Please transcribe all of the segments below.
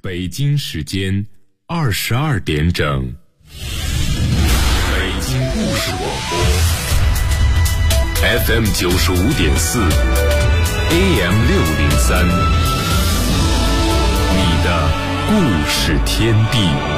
北京时间22点整，北京故事广播 FM 95.4 AM 603，你的故事天地。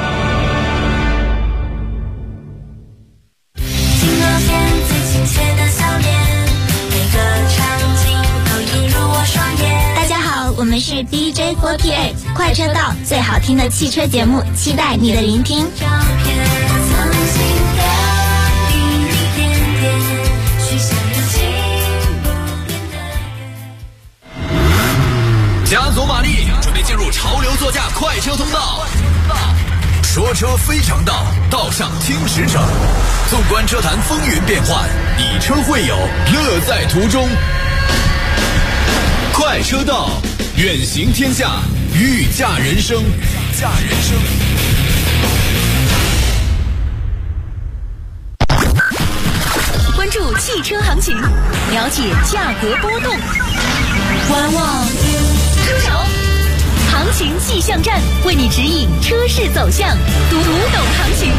金额片最亲切的笑脸，每个场景都映入我双眼。 大家好，我们是 DJ48 快车道，最好听的汽车节目，期待你的聆听。 照片曾经的一点点，许下了情不变的愿。 加足马力，准备进入潮流座驾快车通道。说车非常道，道上听实诚。纵观车坛风云变幻，以车会友，乐在途中。快车道，远行天下，御驾人生。 关注汽车行情，了解价格波动，观望出手，行情气象站为你指引车市走向，读懂行情。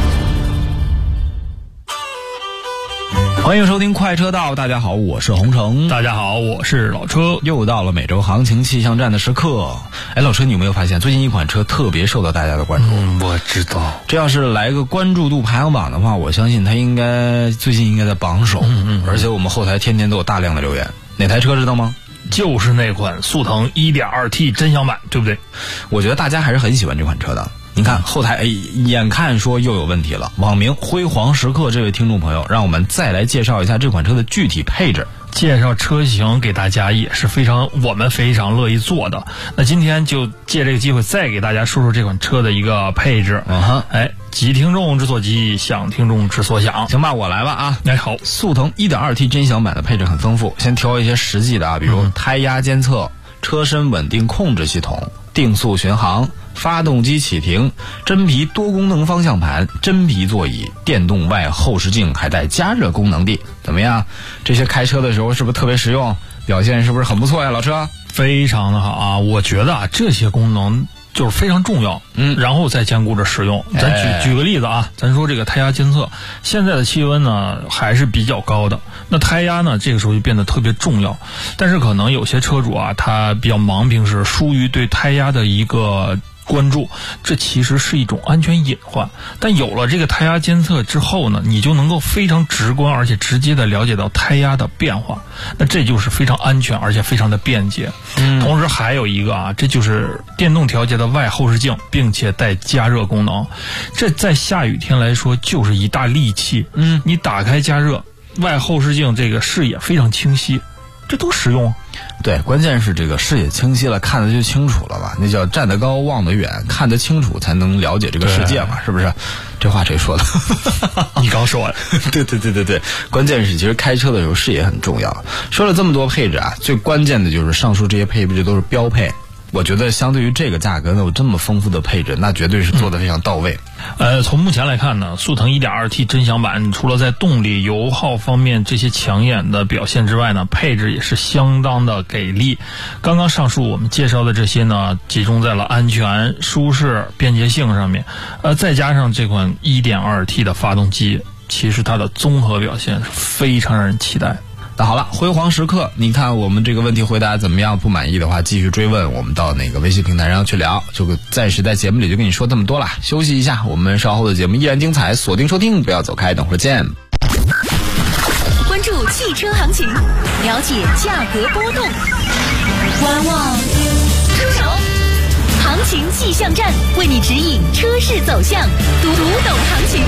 欢迎收听快车道，大家好，我是洪城。 大家好，我是老车。 又到了每周行情气象站的时刻。老车，你有没有发现最近一款车特别受到大家的关注？ 我知道。 这要是来个关注度排行榜的话，我相信它最近应该在榜首。而且我们后台天天都有大量的留言。哪台车知道吗？ 就是那款速腾 1.2T 真享版，对不对？ 我觉得大家还是很喜欢这款车的。你看后台眼看说又有问题了。网名辉煌时刻这位听众朋友，让我们再来介绍一下这款车的具体配置。 介绍车型给大家也是我们非常乐意做的。那今天就借这个机会再给大家说说这款车的一个配置。急听众之所急，想听众之所想。 行吧，我来吧啊。 好， 速腾 1.2T 真享版的配置很丰富，先挑一些实际的啊，比如胎压监测、车身稳定控制系统、定速巡航、发动机启停、真皮多功能方向盘、真皮座椅、电动外后视镜，还带加热功能的。怎么样？这些开车的时候是不是特别实用？表现是不是很不错呀，老车？ 非常的好啊！我觉得这些功能就是非常重要，然后再兼顾着实用。咱举个例子啊，咱说这个胎压监测，现在的气温呢还是比较高的，那胎压呢这个时候就变得特别重要。但是可能有些车主啊，他比较忙，平时疏于对胎压的一个关注，这其实是一种安全隐患。但有了这个胎压监测之后呢，你就能够非常直观而且直接的了解到胎压的变化，那这就是非常安全而且非常的便捷。同时还有一个啊，这就是电动调节的外后视镜，并且带加热功能。这在下雨天来说就是一大利器。你打开加热，外后视镜这个视野非常清晰，这多实用啊。 对，关键是这个视野清晰了，看得就清楚了吧？那叫站得高望得远，看得清楚才能了解这个世界嘛，是不是？这话谁说的？ 你刚说完。 对，关键是其实开车的时候视野很重要。说了这么多配置啊，最关键的就是上述这些配置都是标配。我觉得相对于这个价格呢，有这么丰富的配置，那绝对是做得非常到位。 从目前来看呢，速腾 1.2T 真享版除了在动力、油耗方面这些抢眼的表现之外呢，配置也是相当的给力。刚刚上述我们介绍的这些呢，集中在了安全、舒适、便捷性上面。再加上这款 1.2T 的发动机，其实它的综合表现是非常让人期待。 那好了，辉煌时刻，你看我们这个问题回答怎么样？不满意的话继续追问，我们到那个微信平台上去聊。就暂时在节目里就跟你说这么多了，休息一下，我们稍后的节目依然精彩，锁定收听，不要走开，等会儿见。 关注汽车行情，了解价格波动，观望出手，行情气象站为你指引车市走向，读懂行情。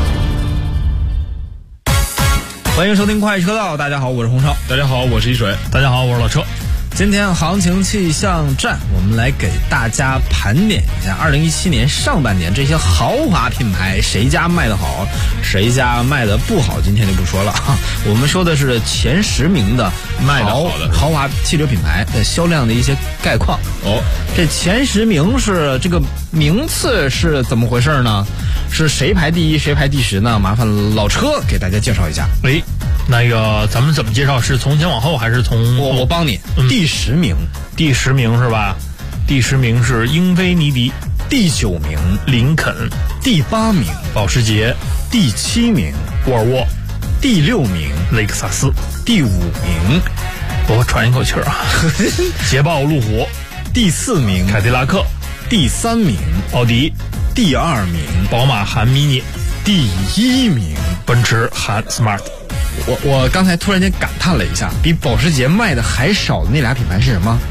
欢迎收听快车道，大家好，我是洪超。 大家好，我是一水。大家好，我是老车。 今天行情气象站，我们来给大家盘点一下2017年上半年这些豪华品牌谁家卖得好，谁家卖得不好，今天就不说了。我们说的是前10名的卖得好的豪华汽车品牌的销量的一些概况。这前10名是这个名次是怎么回事呢？是谁排第一，谁排第10呢？麻烦老车给大家介绍一下。 那个咱们怎么介绍？是从前往后还是从我帮你？第10名， 第10名是吧？ 第10名是英菲尼迪， 第9名林肯， 第8名保时捷， 第7名沃尔沃， 第6名雷克萨斯， 第5名我喘一口气啊，捷豹路虎， 第4名凯迪拉克， 第3名奥迪， 第2名宝马韩 mini， 第1名奔驰韩 smart。 我刚才突然间感叹了一下，比保时捷卖的还少的那俩品牌是什么？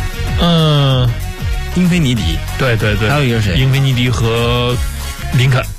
英菲尼迪， 对对对， 还有一个谁？ 英菲尼迪和林肯。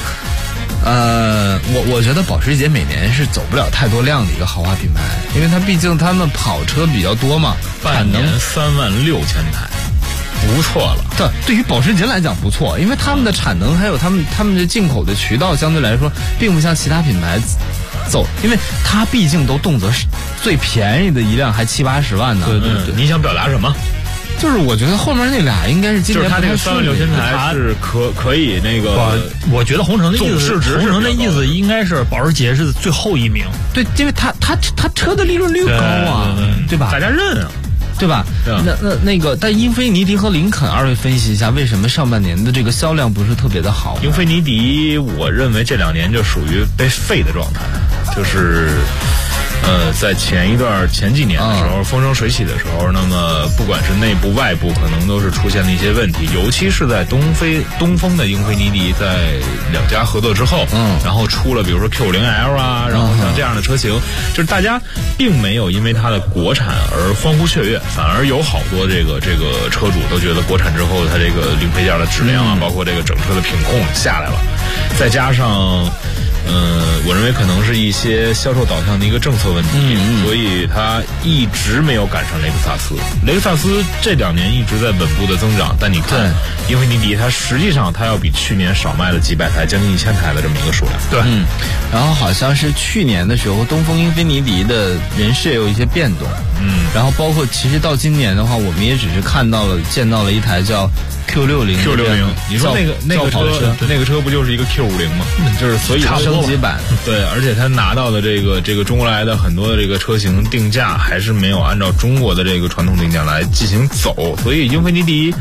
我觉得保时捷每年是走不了太多量的一个豪华品牌，因为它毕竟他们跑车比较多嘛， 半年36000台，不错了。 对于保时捷来讲不错，因为他们的产能还有他们的进口的渠道相对来说，并不像其他品牌走，因为它毕竟都动辄最便宜的一辆还70-80万呢。 对对对，你想表达什么？ 就是我觉得后面那俩应该是今年就是它这个36000台是可以那个。 我觉得红城的意思， 红城的意思应该是保时捷是最后1名。 对，因为它车的利润率高啊，对吧？ 大家认啊。 对吧？那个，但英菲尼迪和林肯，二位分析一下，为什么上半年的这个销量不是特别的好？ 英菲尼迪，我认为这2年就属于被废的状态，就是在前几年的时候，风生水起的时候，那么不管是内部外部，可能都是出现了一些问题，尤其是在东风的英菲尼迪在2家合作之后，然后出了比如说 Q50L 啊，然后像这样的车型，就是大家并没有因为它的国产而欢呼雀跃，反而有好多这个车主都觉得国产之后它这个零配件的质量啊，包括这个整车的品控下来了，再加上我认为可能是一些销售导向的一个政策问题，所以它一直没有赶上雷克萨斯。雷克萨斯这2年一直在稳步的增长，但你看英菲尼迪，它实际上它要比去年少卖了几百台，将近1000台的这么一个数量。 对， 然后好像是去年的时候，东风英菲尼迪的人事也有一些变动，然后包括其实到今年的话，我们也只是见到了一台叫Q60， 你说那个车不就是一个 Q50 吗？就是所以它升级版， 对，而且它拿到的这个中国来的很多的这个车型定价还是没有按照中国的这个传统定价来进行走，所以英菲尼迪。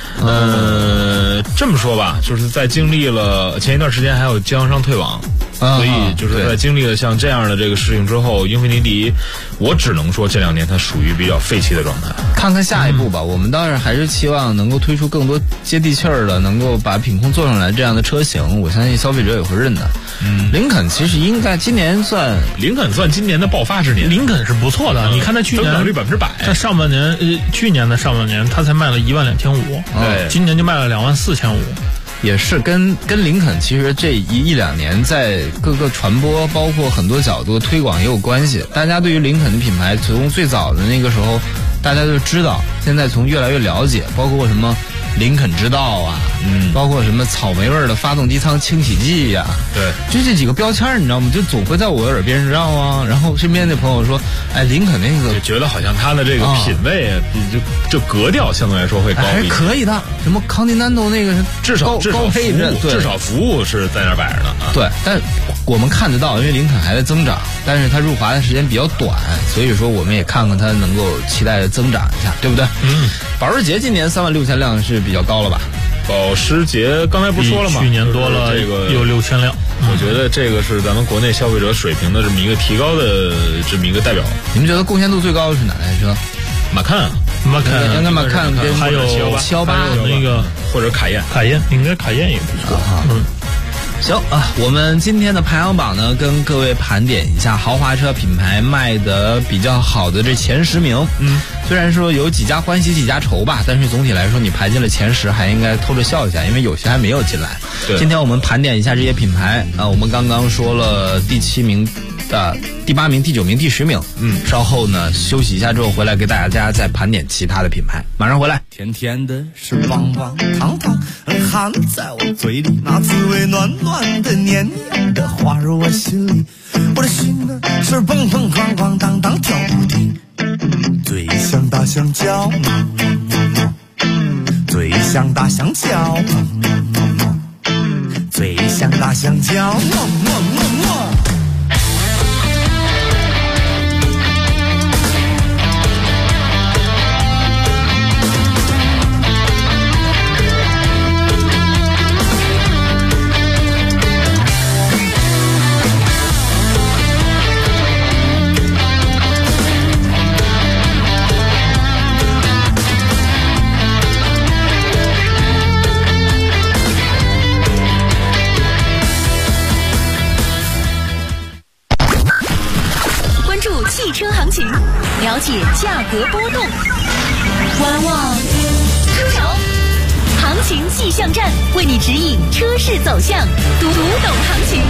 这么说吧，就是在经历了前一段时间还有经销商退网，所以就是在经历了像这样的这个事情之后，英菲尼迪，我只能说这2年它属于比较废弃的状态。 看看下一步吧，我们当然还是期望能够推出更多接地气儿的，能够把品控做上来这样的车型，我相信消费者也会认的。林肯其实应该今年算今年的爆发之年， 林肯是不错的。你看它去年增长率100%， 它上半年去年的上半年它才卖了12500， 对， 今年就卖了24500。 也是跟林肯其实这一两年在各个传播，包括很多角度推广也有关系。大家对于林肯的品牌，从最早的那个时候大家就知道，现在从越来越了解，包括什么林肯之道啊，包括什么草莓味的发动机舱清洗剂呀， 对， 就这几个标签你知道吗？就总会在我耳边绕啊。然后身边的朋友说，哎，林肯那个， 就觉得好像他的这个品味就格调相对来说会高一点， 还是可以的。什么Continental那个是至少高配置， 至少服务是在那摆着的啊。 对，但我们看得到，因为林肯还在增长，但是它入华的时间比较短，所以说我们也看看它能够期待的增长一下，对不对？保时捷今年36000辆是比较高了吧？ 保时捷刚才不是说了吗？ 去年多了这个有6000辆。 我觉得这个是咱们国内消费者水平的这么一个提高的这么一个代表。 你们觉得贡献度最高的是哪台车？ 马看应该马看跟还有 718 那个或者凯宴应该凯宴也不错。 行啊，我们今天的排行榜呢，跟各位盘点一下豪华车品牌卖的比较好的这前10名。虽然说有几家欢喜几家愁吧，但是总体来说你排进了前10还应该偷着笑一下，因为有些还没有进来。今天我们盘点一下这些品牌啊，我们刚刚说了第7名的第8名、第9名、第10名。稍后呢休息一下之后回来给大家再盘点其他的品牌，马上回来。 甜甜的是棒棒糖糖，含在我嘴里，那滋味暖暖的黏黏的滑入我心里，我的心呢是蹦蹦哐哐当当跳不停，最像大香蕉，最像大香蕉，最像大香蕉。 行情，了解价格波动。观望出手，行情气象站为你指引车市走向，读懂行情。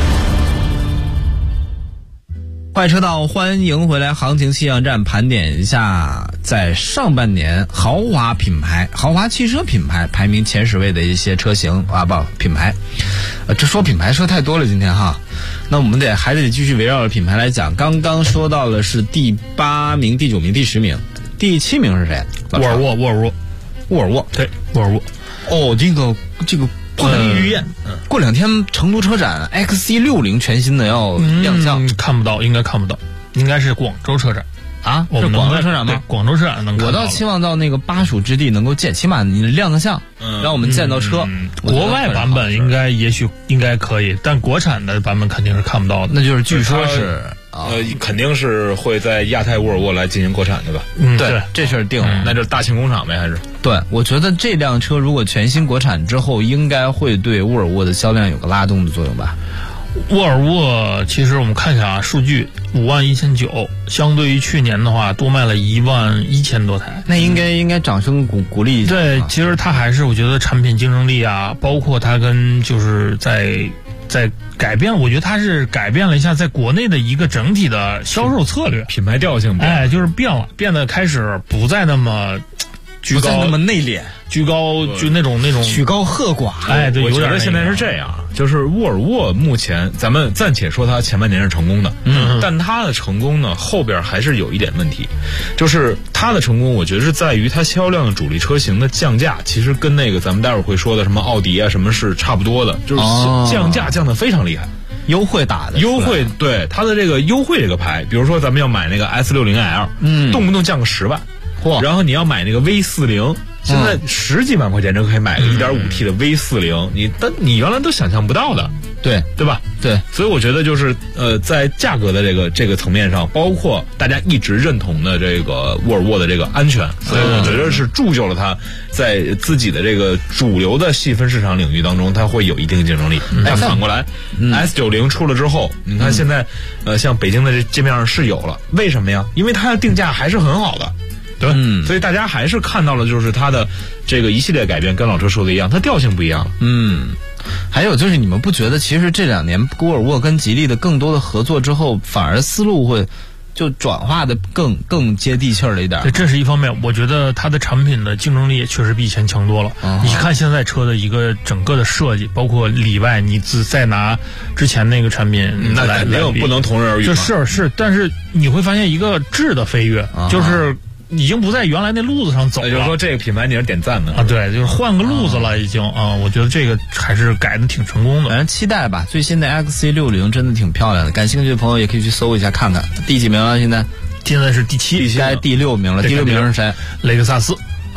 快车道，欢迎回来！行情气象站盘点一下，在上半年豪华汽车品牌排名前10位的一些车型品牌。这说品牌说太多了，今天哈，那我们还得继续围绕着品牌来讲。刚刚说到了是第8名、第9名、第10名，第7名是谁？ 沃尔沃，对，沃尔沃。 哦，这个。过2天成都车展 XC60 全新的要亮相， 看不到，应该看不到，应该是广州车展啊？是广州车展吗？ 广州车展能看到。 我倒期望到那个巴蜀之地能够见，起码你亮个相，让我们见到车。 国外版本也许应该可以，但国产的版本肯定是看不到的。 那就是据说是肯定是会在亚太沃尔沃来进行国产的吧？ 对，这事儿定了。 那就是大庆工厂呗，还是？ 对，我觉得这辆车如果全新国产之后，应该会对沃尔沃的销量有个拉动的作用吧。 沃尔沃其实我们看一下啊，数据51900，相对于去年的话多卖了11000多台。 那应该掌声鼓励一下。 对，其实它还是我觉得产品竞争力啊，包括它跟就是在改变，我觉得它是改变了一下在国内的一个整体的销售策略， 品牌调性变了， 就是变得开始不再那么居高， 不再那么内敛， 居高就那种曲高和寡。 对， 我觉得现在是这样，就是沃尔沃目前咱们暂且说它前半年是成功的，但它的成功呢后边还是有一点问题，就是它的成功我觉得是在于它销量的主力车型的降价，其实跟那个咱们待会儿会说的什么奥迪啊什么是差不多的，就是降价降得非常厉害。 优惠打的优惠，对它的这个优惠这个牌，比如说咱们要买那个 S60L，动不动降个10万，然后你要买那个 V40，现在10几万块钱就可以买个 1.5T 的 V40，你原来都想象不到的，对吧？ 对， 所以我觉得就是在价格的这个层面上，包括大家一直认同的这个沃尔沃的这个安全，所以我觉得是铸就了它在自己的这个主流的细分市场领域当中，它会有一定竞争力。但反过来，S90出了之后，你看现在像北京的这街面上是有了，为什么呀？因为它的定价还是很好的。对，所以大家还是看到了，就是它的这个一系列改变，跟老车说的一样，它调性不一样。 还有就是你们不觉得，其实这2年沃尔沃跟吉利的更多的合作之后，反而思路会就转化的更接地气儿了一点？ 对，这是一方面。我觉得它的产品的竞争力也确实比以前强多了。你看现在车的一个整个的设计，包括里外，你再拿之前那个产品那肯定不能同日而语。 是，但是你会发现一个质的飞跃，就是已经不在原来那路子上走了。 就是说这个品牌你是点赞的啊，对，就是换个路子了已经啊。我觉得这个还是改的挺成功的， 反正期待吧。最新的 XC60 真的挺漂亮的，感兴趣的朋友也可以去搜一下看看。第几名了？现在是第7， 该第6名了。第6名是谁？ 雷克萨斯。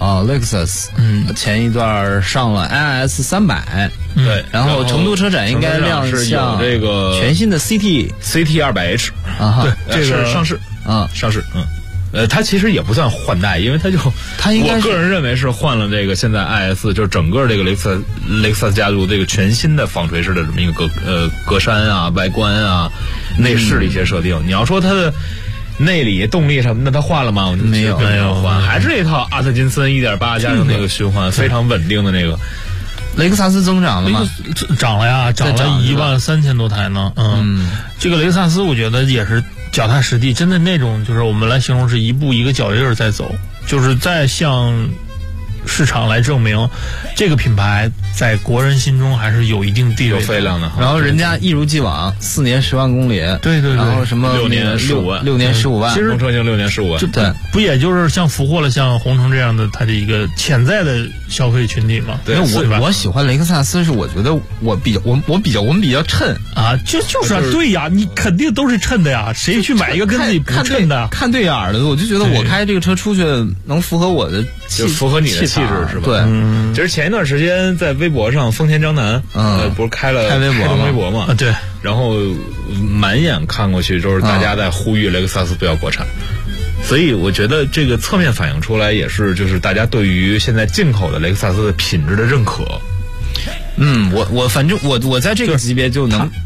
Lexus，前一段上了 IS300， 对， 然后成都车展应该亮相这个全新的 CT 200H， 对， 这个上市，上市，它其实也不算换代，因为它应该我个人认为是换了这个现在 IS， 就是整个这个雷克萨斯家族这个全新的纺锤式的这么一个格栅啊、外观啊、内饰的一些设定。你要说它的内里动力什么的，它换了吗？ 没有换，还是这套阿特金森 1.8 加上那个循环非常稳定的那个。 雷克萨斯增长了吗？ 涨了呀，涨了13000多台呢。这个雷克萨斯我觉得也是脚踏实地，真的那种就是我们来形容是一步一个脚印儿在走，就是在向市场来证明这个品牌在国人心中还是有一定地位、 有分量的。 然后人家一如既往，4年10万公里， 对， 然后什么 6年15万 ，6年15万， 其实车型6年15万， 对， 不也就是像俘获了像红城这样的它的一个潜在的消费群体吗？ 对， 我喜欢雷克萨斯是我觉得我们比较衬啊，就是啊，对呀，你肯定都是衬的呀，谁去买一个跟自己不衬的？ 看对眼儿的，我就觉得我开这个车出去能符合我的就符合你的气质是吧？ 对， 其实前一段时间在微博上，丰田章男不是开微博嘛？ 对， 然后满眼看过去就是大家在呼吁雷克萨斯不要国产。所以我觉得这个侧面反映出来也是，就是大家对于现在进口的雷克萨斯的品质的认可。 我反正我在这个级别就能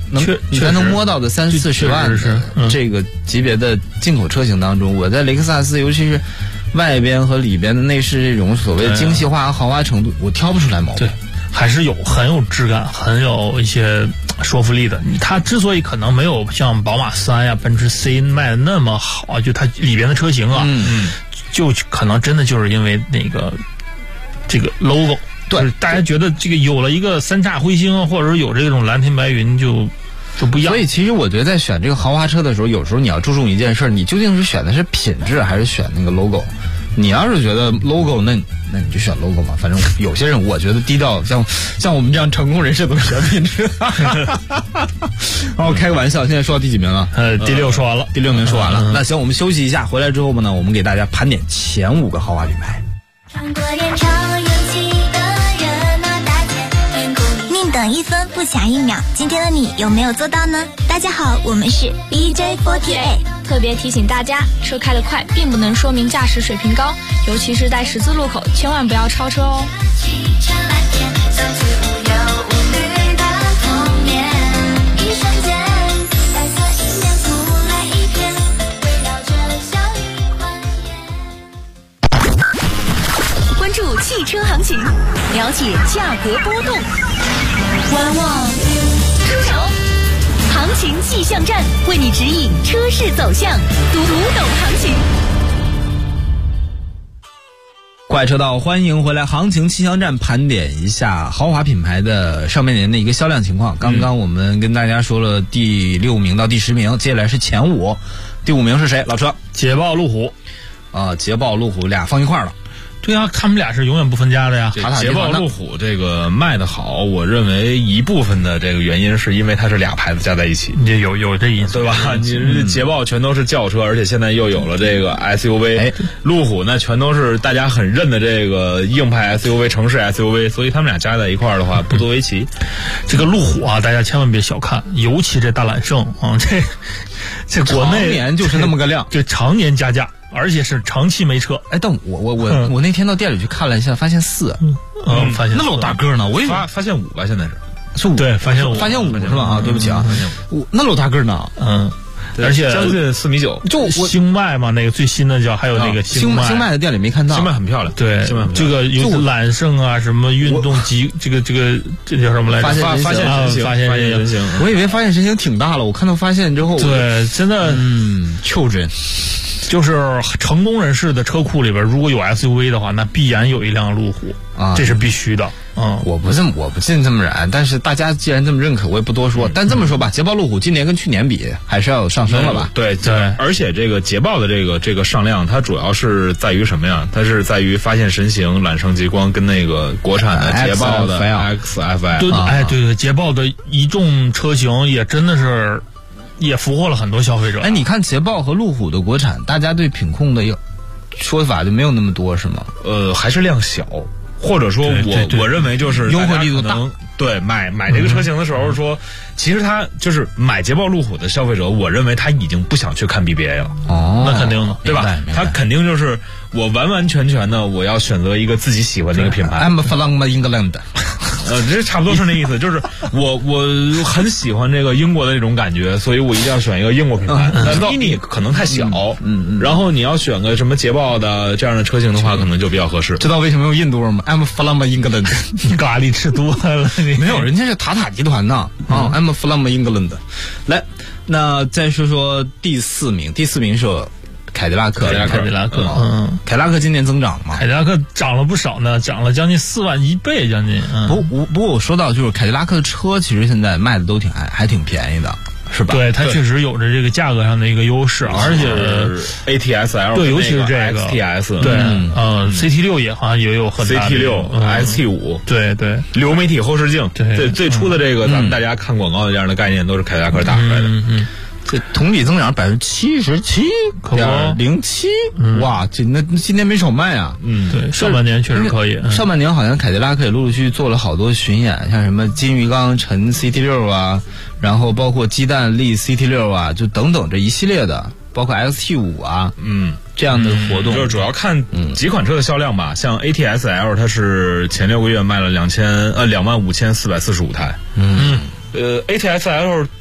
你才能摸到的30-40万的这个级别的进口车型当中，我在雷克萨斯，尤其是外边和里边的内饰这种所谓的精细化、豪华程度，我挑不出来毛病。 对，还是很有质感，很有一些说服力的。它之所以可能没有像宝马3呀、奔驰 C 卖的那么好，就它里边的车型啊，就可能真的就是因为这个 logo。对，大家觉得这个有了一个3叉彗星，或者是有这种蓝天白云就不一样。 所以其实我觉得在选这个豪华车的时候，有时候你要注重一件事，你究竟是选的是品质还是选那个 logo？ 你要是觉得 logo， 那你就选 logo 嘛。反正有些人我觉得低调，像我们这样成功人士都选品质。我开个玩笑，现在说到第几名了？ 第6说完了， 第6名说完了。那行，我们休息一下，回来之后呢，我们给大家盘点前5个豪华品牌。 穿过电厂，勇气的人啊，大街天空里。 宁等1分，不抢1秒。今天的你有没有做到呢？大家好，我们是 DJ48。 特别提醒大家，车开得快并不能说明驾驶水平高，尤其是在十字路口，千万不要超车哦。 汽车蓝天，像是无忧无虑的童年，一瞬间，白色迎面扑来一片，围绕着笑语欢颜。 关注汽车行情，了解价格波动，观望出手。行情气象站为你指引车市走向，读懂行情。 快车道，欢迎回来！行情气象站盘点一下豪华品牌的上半年的一个销量情况。刚刚我们跟大家说了第6名到第10名，接下来是前5。第5名是谁？老车， 捷豹路虎。 捷豹路虎俩放一块儿了。 对啊，他们俩是永远不分家的呀。 捷豹路虎这个卖的好，我认为一部分的这个原因是因为它是俩牌子加在一起， 你有这因素对吧？你捷豹全都是轿车，而且现在又有了这个 SUV，路虎呢全都是大家很认的这个硬派 SUV、城市 SUV， 所以他们俩加在一块儿的话不足为奇。 这个路虎啊，大家千万别小看，尤其这大揽胜啊，这国内常年就是那么个量， 这常年加价。而且是长期没车。 但我那天到店里去看了一下，发现4。 发现那老大个呢？我发现5吧，现在是5。 对，发现 5是吧？啊，对不起啊，那老大个呢？ 而且将近4.9米。 就星脉嘛，那个最新的叫，还有那个星脉的店里没看到。 星脉很漂亮， 对，这个有揽胜啊，什么运动级，这叫什么来着？ 发现人行。 我以为发现神行挺大了，我看到发现之后， 对，真的 children。 就是成功人士的车库里边，如果有 SUV 的话，那必然有一辆路虎啊，这是必须的。 我不信这么燃，但是大家既然这么认可，我也不多说。但这么说吧，捷豹路虎今年跟去年比还是要有上升了吧？ 对，而且这个捷豹的这个上量，它主要是在于什么呀？它是在于发现神行、揽胜极光跟那个国产的捷豹的 XFI。 对，捷豹的一众车型也真的是。也俘获了很多消费者。 你看捷豹和路虎的国产，大家对品控的说法就没有那么多，是吗？ 还是量小，或者说我认为就是优惠力度大。 对，买这个车型的时候说，其实他就是买捷豹路虎的消费者，我认为他已经不想去看 BBA 了。 那肯定的， 对吧？他肯定就是我完完全全的我要选择一个自己喜欢的一个品牌。 I'm from England。 这差不多是那意思，就是我很喜欢这个英国的那种感觉，所以我一定要选一个英国品牌。但 Mini 可能太小，然后你要选个什么捷豹的这样的车型的话，可能就比较合适。 知道为什么用印度吗 ？I'm from England。 你咖喱吃多了， 没有，人家是塔塔集团的啊。I'm from England。来，那再说说第4名，第4名是凯迪拉克。凯迪拉克今年增长了吗？ 凯迪拉克涨了不少呢，涨了将近4万1倍，将近。 不过我说到就是凯迪拉克的车，其实现在卖的都还挺便宜的，是吧？ 对，它确实有着这个价格上的一个优势，而且 ATS-L 对，尤其是这个 XTS， 对，CT6 也好像也有很大的 CT6、ST5， 对， 流媒体后视镜，最初的这个咱们大家看广告的这样的概念都是凯迪拉克打出来的。 这同比增长77.07%，哇，那今年没少卖啊。 对，上半年确实可以。 上半年好像凯迪拉克也陆陆续续做了好多巡演，像什么金鱼缸陈 CT6 啊，然后包括鸡蛋力 CT6 啊，就等等这一系列的，包括 XT5 啊，这样的活动。 就是主要看几款车的销量吧，像 ATS-L 它是前6个月卖了25445台。ATS-L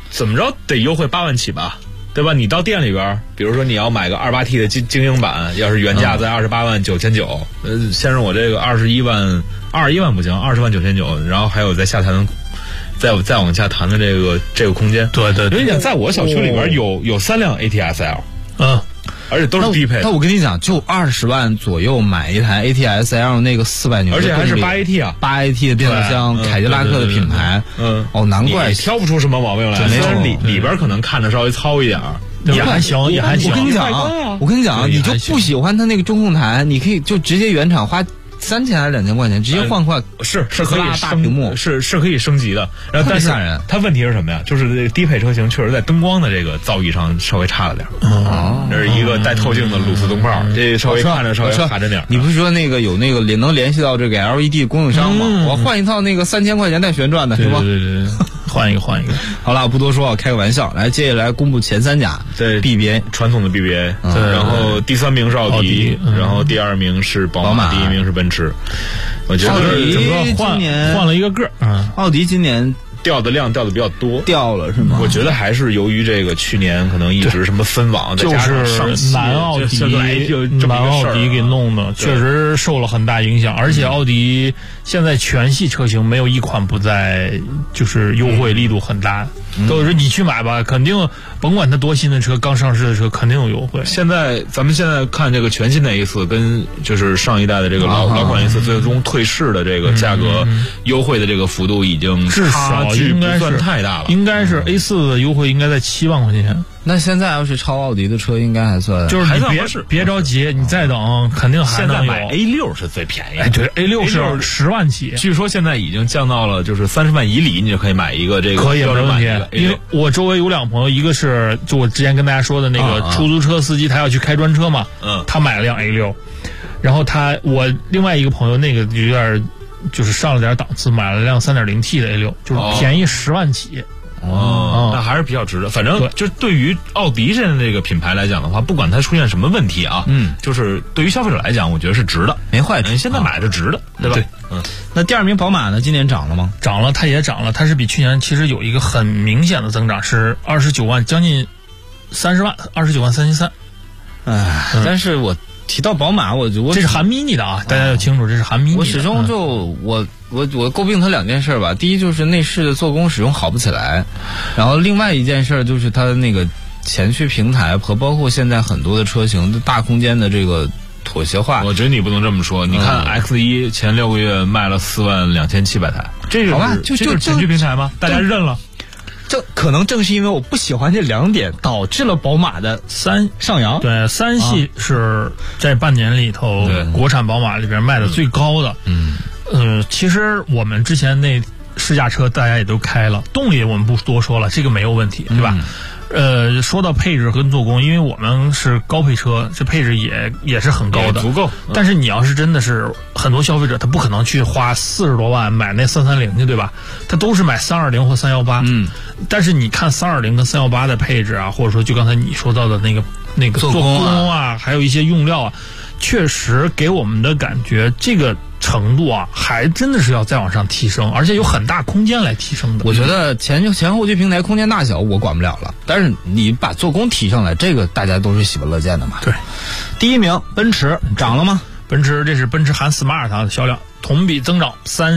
怎么着得优惠8万起吧，对吧？你到店里边，比如说你要买个28T 的精英版，要是原价在28万9,900，先生我这个21万不行，20万9,900，然后还有在下谈。再往下谈的这个空间， 对， 因为你想，在我小区里边有3辆 ATS-L， 而且都是低配的。 那我跟你讲，就20万左右买一台 ATS-L 那个400牛， 而且还是8AT 啊 ，8AT 的变速箱，凯迪拉克的品牌，难怪你挑不出什么毛病来。虽然里边可能看着稍微糙一点， 也还行。我跟你讲，你就不喜欢它那个中控台，你可以就直接原厂花3000还是2000块钱，直接换块是可以大屏幕， 是可以升级的。然后但是它问题是什么呀？就是这个低配车型确实在灯光的这个造诣上稍微差了点。这是一个带透镜的镀丝灯泡，这稍微看着稍微卡着点。 你不是说那个有那个能联系到这个 LED 供应商吗？我换一套那个3000块钱带旋转的，是吧？ 对，换一个。 好了，不多说，开个玩笑。来，接下来公布前3甲， 对 BBA 传统的 BBA，然后第3名是奥迪，然后第2名是宝马，第1名是奔驰。我觉得整个换了一个个， 奥迪今年掉的量掉的比较多， 掉了是吗？ 我觉得还是由于这个去年可能一直什么分网， 就是南奥迪给弄的，确实受了很大影响。而且奥迪现在全系车型没有一款不在就是优惠力度很大，都是你去买吧，肯定甭管它多新的车，刚上市的车肯定有优惠。 咱们现在看这个全新的 A4 跟就是上一代的这个老款 A4 最终退市的这个价格优惠的这个幅度已经至少应该不算太大了， 应该是 A4 的优惠应该在7万块钱。 那现在要是超奥迪的车，应该还算就是你别着急，你再等，肯定还能有。 现在买 A6 是最便宜的， 对 ，A6 是10万起， 据说现在已经降到了就是30万以里，你就可以买一个这个可以没问题。因为我周围有2个朋友，一个是就我之前跟大家说的那个出租车司机，他要去开专车嘛，他买了辆 A6，然后我另外一个朋友那个有点就是上了点档次，买了辆3.0T 的 A6，就是便宜10万起。 那还是比较值的。反正就对于奥迪现在这个品牌来讲的话，不管它出现什么问题啊，就是对于消费者来讲，我觉得是值的， 没坏处。 现在买是值的，对吧？ 对，那第2名宝马呢？今年涨了吗？ 涨了，它也涨了，它是比去年其实有一个很明显的增长，是29万，将近30万，29万3,300。 但是我提到宝马，我这是含 mini 的啊，大家要清楚，这是含 mini 的。 我始终就我诟病它2件事吧。第一就是内饰的做工使用好不起来，然后另外一件事就是它那个前驱平台和包括现在很多的车型大空间的这个妥协化。 我觉得你不能这么说，你看 X1 前6个月卖了42700台，这个好吧， 就是前驱平台吗？大家认了。 这可能正是因为我不喜欢这2点，导致了宝马的上扬。 对，3系是在半年里头国产宝马里边卖的最高的。其实我们之前那试驾车大家也都开了，动力我们不多说了，这个没有问题，对吧？说到配置和做工，因为我们是高配车，这配置也是很高的， 足够。 但是你要是真的是很多消费者，他不可能去花40多万买那330去，对吧？他都是买320或318。但是你看320跟318的配置啊，或者说就刚才你说到的那个做工啊，还有一些用料啊，确实给我们的感觉这个程度啊，还真的是要再往上提升，而且有很大空间来提升的。 我觉得前后驱平台空间大小我管不了了，但是你把做工提上来，这个大家都是喜闻乐见的嘛。 对， 第1名奔驰涨了吗？ 奔驰这是奔驰含 Smart 的销量同比增长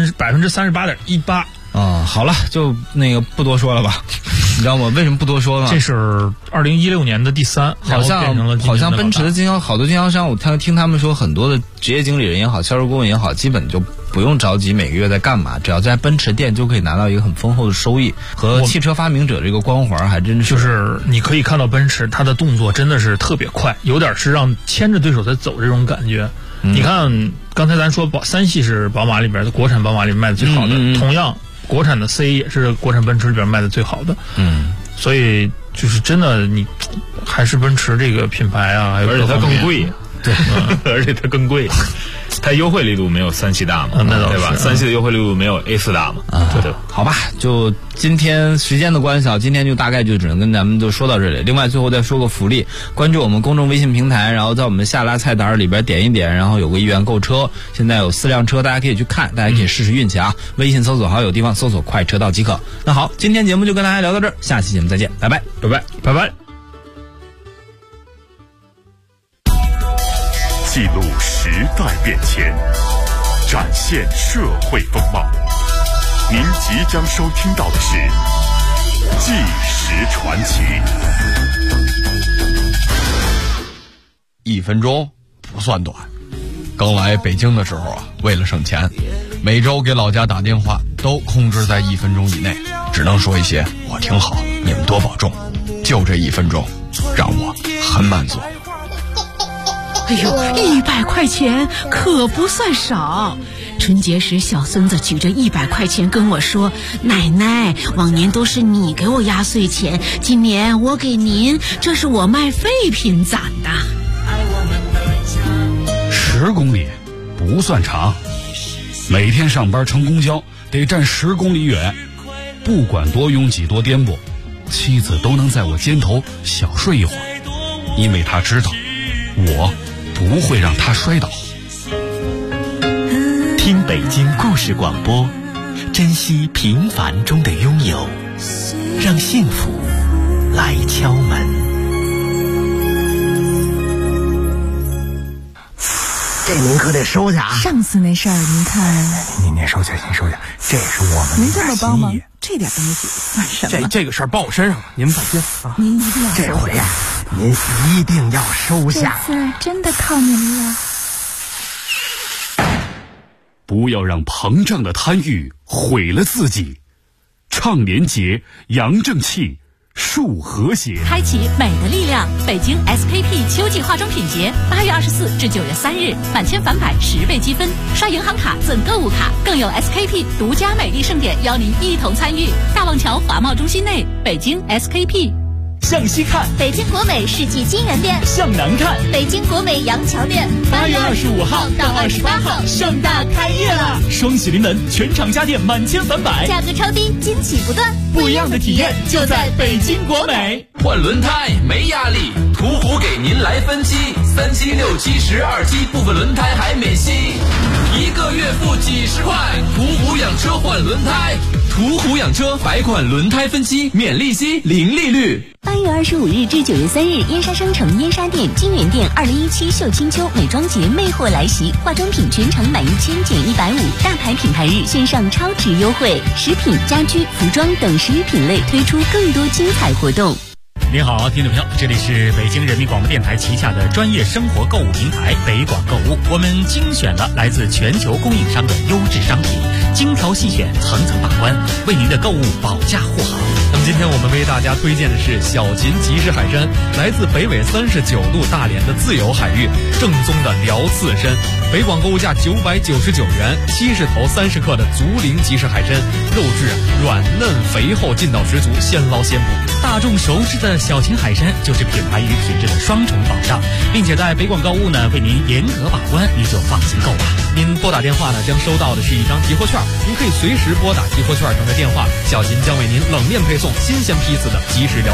38.18%。 好了，就那个不多说了吧。你知道吗？为什么不多说呢？ 这是2016年的第3， 好像奔驰的好多经销商，我听他们说，很多的职业经理人也好，销售顾问也好，基本就不用着急每个月在干嘛，只要在奔驰店就可以拿到一个很丰厚的收益，和汽车发明者这个光环还真是。 就是你可以看到奔驰它的动作真的是特别快，有点是让牵着对手在走这种感觉。你看刚才咱说3系是宝马里边的国产宝马里面卖的最好的，同样国产的 C 也是国产奔驰里边卖的最好的。所以就是真的，你还是奔驰这个品牌啊， 而且它更贵。 对， 而且它更贵。 它优惠力度没有3系大嘛，对吧？3系的优惠力度没有 A4 大嘛，对。 好吧，就今天时间的关系，今天就大概就只能跟咱们就说到这里。另外，最后再说个福利，关注我们公众微信平台，然后在我们下拉菜单里边点一点，然后有个1元购车，现在有4辆车，大家可以去看，大家可以试试运气啊。微信搜索好友地方搜索快车道即可。那好，今天节目就跟大家聊到这儿，下期节目再见，拜拜， 拜拜，拜拜。 记录时代变迁，展现社会风貌。您即将收听到的是《纪实传奇》。 1分钟不算短。刚来北京的时候为了省钱，每周给老家打电话都控制在1分钟以内，只能说一些我挺好，你们多保重。就这1分钟，让我很满足。 哎呦，100块钱可不算少。春节时，小孙子举着100块钱跟我说：“奶奶，往年都是你给我压岁钱，今年我给您，这是我卖废品攒的。 ”10公里不算长，每天上班乘公交得站10公里远，不管多拥挤多颠簸，妻子都能在我肩头小睡一会儿，因为她知道我不会让他摔倒。 听北京故事广播，珍惜平凡中的拥有，让幸福来敲门。 这您可得收下啊！ 上次那事儿您看， 您收下，您收下，这也是我们您这么帮忙，这点东西算什么？ 这个事儿报我身上了，您放心啊！ 您一定要这回呀，您一定要收下。 这次真的靠您了。 不要让膨胀的贪欲毁了自己。倡廉洁，扬正气，树和谐， 开启美的力量。北京 SKP 秋季化妆品节，8月24至9月3日，满千返百10倍积分，刷银行卡赠购物卡，更有 SKP 独家美丽盛典邀您一同参与。大望桥华贸中心内，北京 SKP。 向西看， 北京国美世纪金源店； 向南看， 北京国美杨桥店。 8月25号到28号盛大开业了，双喜临门，全场家电满千返百， 价格超低，惊喜不断， 不一样的体验就在北京国美。 换轮胎没压力，途虎给您来分期，3期、6期、12期，部分轮胎还免息，1个月付几十块。途虎养车换轮胎，途虎养车百款轮胎分期，免利息，零利率。 8月25日至9月3日，燕莎商城燕莎店金源店2017秀清秋美妆节魅货来袭，化妆品全程满1000减150，大牌品牌日线上超值优惠，食品、家居、服装等10余品类推出更多精彩活动。 您好，听众朋友，这里是北京人民广播电台旗下的专业生活购物平台北广购物，我们精选了来自全球供应商的优质商品，精挑细选，层层把关，为您的购物保驾护航。 那么今天我们为大家推荐的是小秦集市海参，来自北纬39度大连的自由海域，正宗的辽刺参，北广购物价999元，70头30克的竹林集市海参，肉质软嫩肥厚，劲道十足，现捞现捕。 大众熟知的小秦海参就是品牌与品质的双重保障，并且在北广购物呢为您严格把关，您就放心购吧。 您拨打电话呢将收到的是一张集货券，您可以随时拨打集货券上的电话，小秦将为您冷链配送新鲜批次的即时辽